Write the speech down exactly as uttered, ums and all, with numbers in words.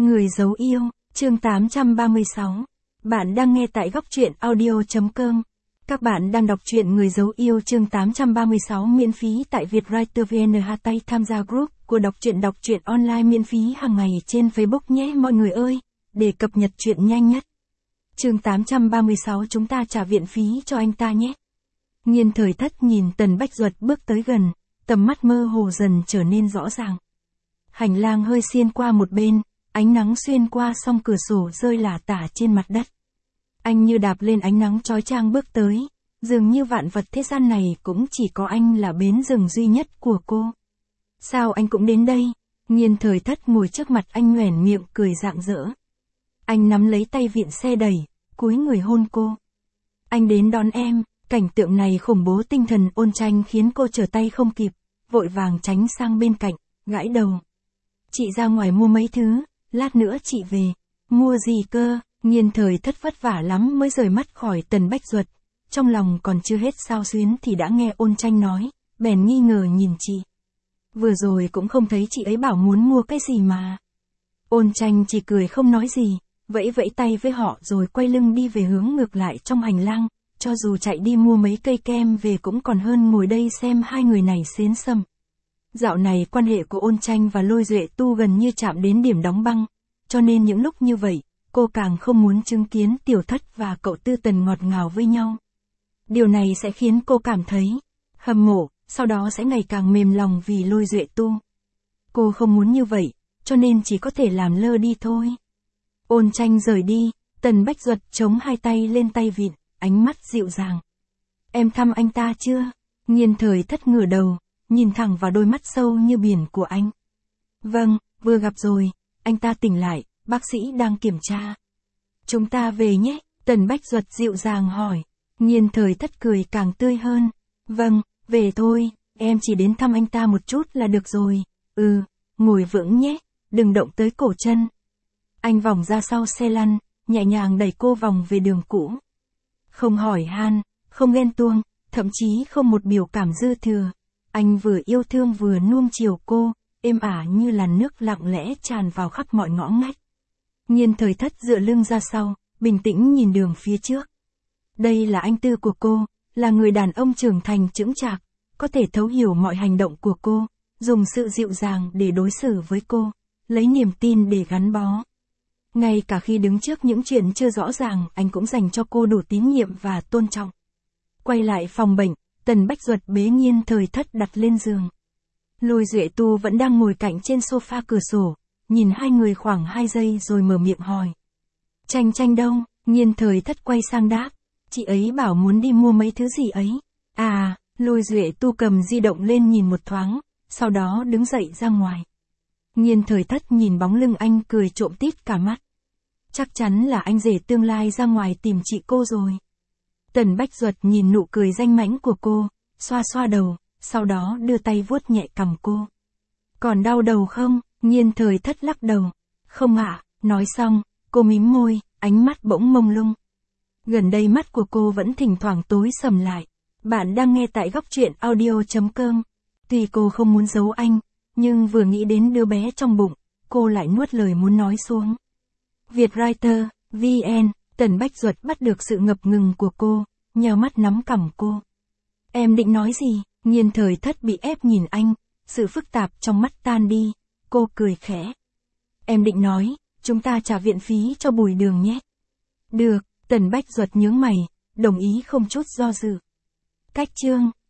Người giấu yêu, chương tám trăm ba mươi sáu. Bạn đang nghe tại góc truyện audio.com. Các bạn đang đọc truyện Người giấu yêu chương tám trăm ba mươi sáu miễn phí tại Vietwriter vê en. Tay tham gia group của đọc truyện đọc truyện online miễn phí hàng ngày trên Facebook nhé mọi người ơi, để cập nhật truyện nhanh nhất. Chương tám trăm ba mươi sáu chúng ta trả viện phí cho anh ta nhé. Nhiên Thời Thất nhìn Tần Bách Duật bước tới gần, tầm mắt mơ hồ dần trở nên rõ ràng. Hành lang hơi xiên qua một bên, ánh nắng xuyên qua song cửa sổ rơi lả tả trên mặt đất. Anh như đạp lên ánh nắng chói chang bước tới, dường như vạn vật thế gian này cũng chỉ có anh là bến dừng duy nhất của cô. Sao anh cũng đến đây? Nhiên Thời Thất ngồi trước mặt anh nhoẻn miệng cười rạng rỡ. Anh nắm lấy tay viện xe đẩy, cúi người hôn cô. Anh đến đón em, cảnh tượng này khủng bố tinh thần Ôn Tranh khiến cô trở tay không kịp, vội vàng tránh sang bên cạnh, gãi đầu. Chị ra ngoài mua mấy thứ, lát nữa chị về. Mua gì cơ? Nhiên Thời Thất vất vả lắm mới rời mắt khỏi Tần Bách Duật. Trong lòng còn chưa hết xao xuyến thì đã nghe Ôn Tranh nói, bèn nghi ngờ nhìn chị. Vừa rồi cũng không thấy chị ấy bảo muốn mua cái gì mà. Ôn Tranh chỉ cười không nói gì, vẫy vẫy tay với họ rồi quay lưng đi về hướng ngược lại trong hành lang. Cho dù chạy đi mua mấy cây kem về cũng còn hơn ngồi đây xem hai người này xến xâm. Dạo này quan hệ của Ôn Tranh và Lôi Duệ Tu gần như chạm đến điểm đóng băng, cho nên những lúc như vậy, cô càng không muốn chứng kiến Tiểu Thất và cậu Tư Tần ngọt ngào với nhau. Điều này sẽ khiến cô cảm thấy hâm mộ, sau đó sẽ ngày càng mềm lòng vì Lôi Duệ Tu. Cô không muốn như vậy, cho nên chỉ có thể làm lơ đi thôi. Ôn Tranh rời đi, Tần Bách Duật chống hai tay lên tay vịn, ánh mắt dịu dàng. Em thăm anh ta chưa? Nhiên Thời Thất ngửa đầu, nhìn thẳng vào đôi mắt sâu như biển của anh. Vâng, vừa gặp rồi, anh ta tỉnh lại, bác sĩ đang kiểm tra. Chúng ta về nhé, Tần Bách Duật dịu dàng hỏi. Nhiên Thời Thất cười càng tươi hơn. Vâng, về thôi, em chỉ đến thăm anh ta một chút là được rồi. Ừ, ngồi vững nhé, đừng động tới cổ chân. Anh vòng ra sau xe lăn, nhẹ nhàng đẩy cô vòng về đường cũ. Không hỏi han, không ghen tuông, thậm chí không một biểu cảm dư thừa. Anh vừa yêu thương vừa nuông chiều cô, êm ả như làn nước lặng lẽ tràn vào khắp mọi ngõ ngách. Nhiên Thời Thất dựa lưng ra sau, bình tĩnh nhìn đường phía trước. Đây là anh Tư của cô, là người đàn ông trưởng thành chững chạc, có thể thấu hiểu mọi hành động của cô, dùng sự dịu dàng để đối xử với cô, lấy niềm tin để gắn bó. Ngay cả khi đứng trước những chuyện chưa rõ ràng, anh cũng dành cho cô đủ tín nhiệm và tôn trọng. Quay lại phòng bệnh, Tần Bách Duật bế Nhiên Thời Thất đặt lên giường. Lôi Duệ Tu vẫn đang ngồi cạnh trên sofa cửa sổ, nhìn hai người khoảng hai giây rồi mở miệng hỏi. Tranh Tranh đâu? Nhiên Thời Thất quay sang đáp. Chị ấy bảo muốn đi mua mấy thứ gì ấy. À, Lôi Duệ Tu cầm di động lên nhìn một thoáng, sau đó đứng dậy ra ngoài. Nhiên Thời Thất nhìn bóng lưng anh cười trộm tít cả mắt. Chắc chắn là anh rể tương lai ra ngoài tìm chị cô rồi. Tần Bách Duật nhìn nụ cười danh mãnh của cô, xoa xoa đầu, sau đó đưa tay vuốt nhẹ cằm cô. Còn đau đầu không? Nhiên Thời Thất lắc đầu. Không ạ, nói xong, cô mím môi, ánh mắt bỗng mông lung. Gần đây mắt của cô vẫn thỉnh thoảng tối sầm lại. Bạn đang nghe tại góc truyện audio.com. Tuy cô không muốn giấu anh, nhưng vừa nghĩ đến đứa bé trong bụng, cô lại nuốt lời muốn nói xuống. Vietwriter vê en. Tần Bách Duật bắt được sự ngập ngừng của cô, nheo mắt nắm cằm cô. Em định nói gì? Nhiên Thời Thất bị ép nhìn anh, sự phức tạp trong mắt tan đi, cô cười khẽ. Em định nói, chúng ta trả viện phí cho Bùi Đường nhé. Được, Tần Bách Duật nhướng mày, đồng ý không chút do dự. Cách chương